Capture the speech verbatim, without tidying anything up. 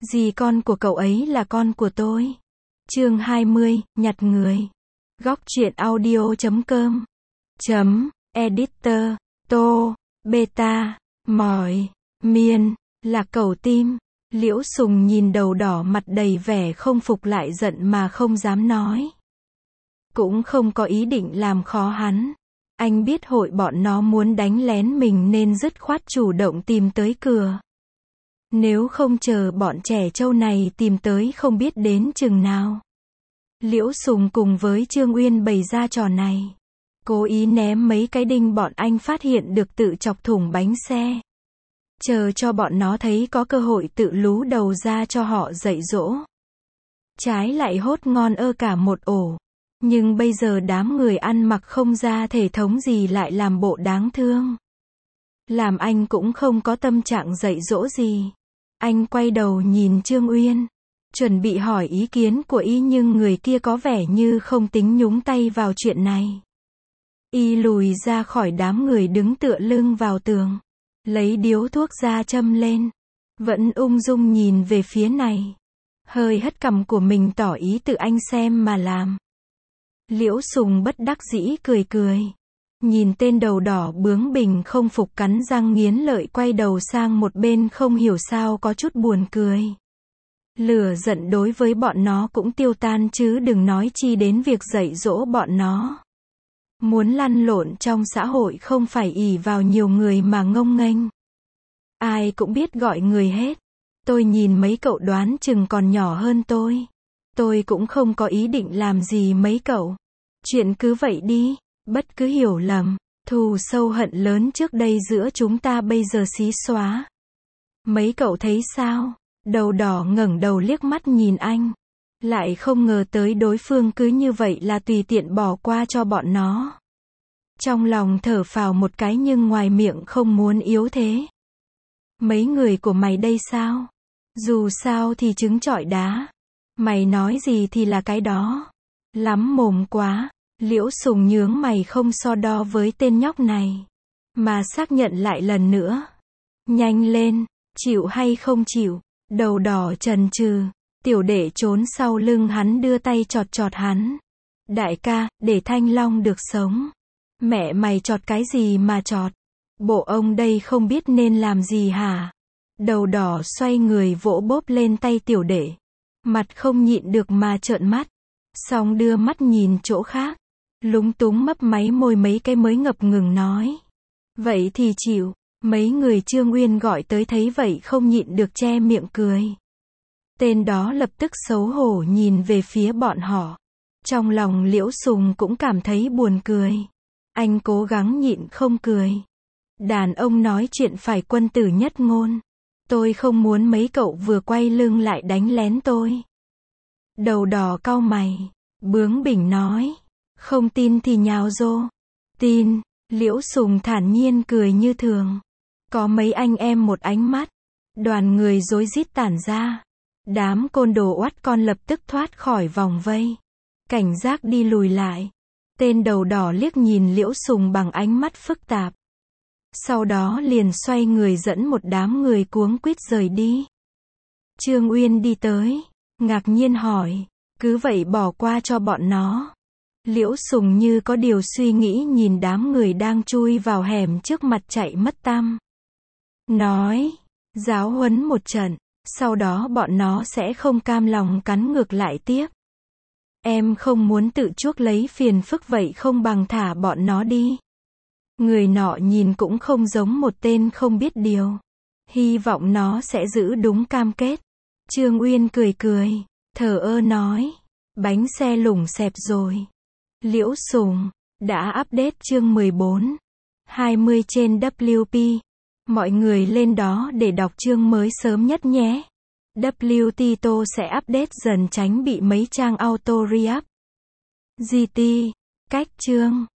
Dì con của cậu ấy là con của tôi. Chương hai mươi, nhặt người. Góc truyện audio chấm com. Chấm, editor, tô, beta, mỏi, miên, lạc cẩu tim. Liễu Sùng nhìn đầu đỏ mặt đầy vẻ không phục lại giận mà không dám nói. Cũng không có ý định làm khó hắn. Anh biết hội bọn nó muốn đánh lén mình nên dứt khoát chủ động tìm tới cửa. Nếu không chờ bọn trẻ trâu này tìm tới không biết đến chừng nào. Liễu Sùng cùng với Trương Uyên bày ra trò này. Cố ý ném mấy cái đinh bọn anh phát hiện được tự chọc thủng bánh xe. Chờ cho bọn nó thấy có cơ hội tự lú đầu ra cho họ dạy dỗ. Trái lại hốt ngon ơ cả một ổ. Nhưng bây giờ đám người ăn mặc không ra thể thống gì lại làm bộ đáng thương. Làm anh cũng không có tâm trạng dạy dỗ gì. Anh quay đầu nhìn Trương Uyên. Chuẩn bị hỏi ý kiến của y nhưng người kia có vẻ như không tính nhúng tay vào chuyện này. Y lùi ra khỏi đám người đứng tựa lưng vào tường. Lấy điếu thuốc ra châm lên. Vẫn ung dung nhìn về phía này. Hơi hất cằm của mình tỏ ý tự anh xem mà làm. Liễu Sùng bất đắc dĩ cười cười. Nhìn tên đầu đỏ bướng bỉnh không phục cắn răng nghiến lợi quay đầu sang một bên không hiểu sao có chút buồn cười. Lửa giận đối với bọn nó cũng tiêu tan chứ đừng nói chi đến việc dạy dỗ bọn nó. Muốn lăn lộn trong xã hội không phải ỷ vào nhiều người mà ngông nghênh. Ai cũng biết gọi người hết. Tôi nhìn mấy cậu đoán chừng còn nhỏ hơn tôi. Tôi cũng không có ý định làm gì mấy cậu. Chuyện cứ vậy đi, bất cứ hiểu lầm, thù sâu hận lớn trước đây giữa chúng ta bây giờ xí xóa. Mấy cậu thấy sao? Đầu đỏ ngẩng đầu liếc mắt nhìn anh. Lại không ngờ tới đối phương cứ như vậy là tùy tiện bỏ qua cho bọn nó. Trong lòng thở phào một cái nhưng ngoài miệng không muốn yếu thế. Mấy người của mày đây sao? Dù sao thì trứng trọi đá. Mày nói gì thì là cái đó. Lắm mồm quá. Liễu Sùng nhướng mày không so đo với tên nhóc này. Mà xác nhận lại lần nữa. Nhanh lên, chịu hay không chịu? Đầu đỏ chần chừ. Tiểu đệ trốn sau lưng hắn đưa tay chọt chọt hắn. Đại ca, để Thanh Long được sống. Mẹ mày chọt cái gì mà chọt? Bộ ông đây không biết nên làm gì hả? Đầu đỏ xoay người vỗ bốp lên tay tiểu đệ. Mặt không nhịn được mà trợn mắt. Xong đưa mắt nhìn chỗ khác. Lúng túng mấp máy môi mấy cái mới ngập ngừng nói. Vậy thì chịu. Mấy người Trương Uyên gọi tới thấy vậy không nhịn được che miệng cười. Tên đó lập tức xấu hổ nhìn về phía bọn họ. Trong lòng Liễu Sùng cũng cảm thấy buồn cười. Anh cố gắng nhịn không cười. Đàn ông nói chuyện phải quân tử nhất ngôn. Tôi không muốn mấy cậu vừa quay lưng lại đánh lén tôi. Đầu đỏ cau mày. Bướng bỉnh nói. Không tin thì nhào rô. Tin. Liễu Sùng thản nhiên cười như thường. Có mấy anh em một ánh mắt. Đoàn người rối rít tản ra. Đám côn đồ oắt con lập tức thoát khỏi vòng vây. Cảnh giác đi lùi lại. Tên đầu đỏ liếc nhìn Liễu Sùng bằng ánh mắt phức tạp. Sau đó liền xoay người dẫn một đám người cuống quýt rời đi. Trương Uyên đi tới. Ngạc nhiên hỏi. Cứ vậy bỏ qua cho bọn nó. Liễu Sùng như có điều suy nghĩ nhìn đám người đang chui vào hẻm trước mặt chạy mất tăm. Nói. Giáo huấn một trận. Sau đó bọn nó sẽ không cam lòng cắn ngược lại tiếp. Em không muốn tự chuốc lấy phiền phức vậy không bằng thả bọn nó đi. Người nọ nhìn cũng không giống một tên không biết điều. Hy vọng nó sẽ giữ đúng cam kết. Trương Uyên cười cười. Thờ ơ nói. Bánh xe lủng xẹp rồi. Liễu Sùng. Đã update chương mười bốn. hai mươi trên W P. Mọi người lên đó để đọc chương mới sớm nhất nhé. W T T O sẽ update dần tránh bị mấy trang auto re-up. G T. Cách chương.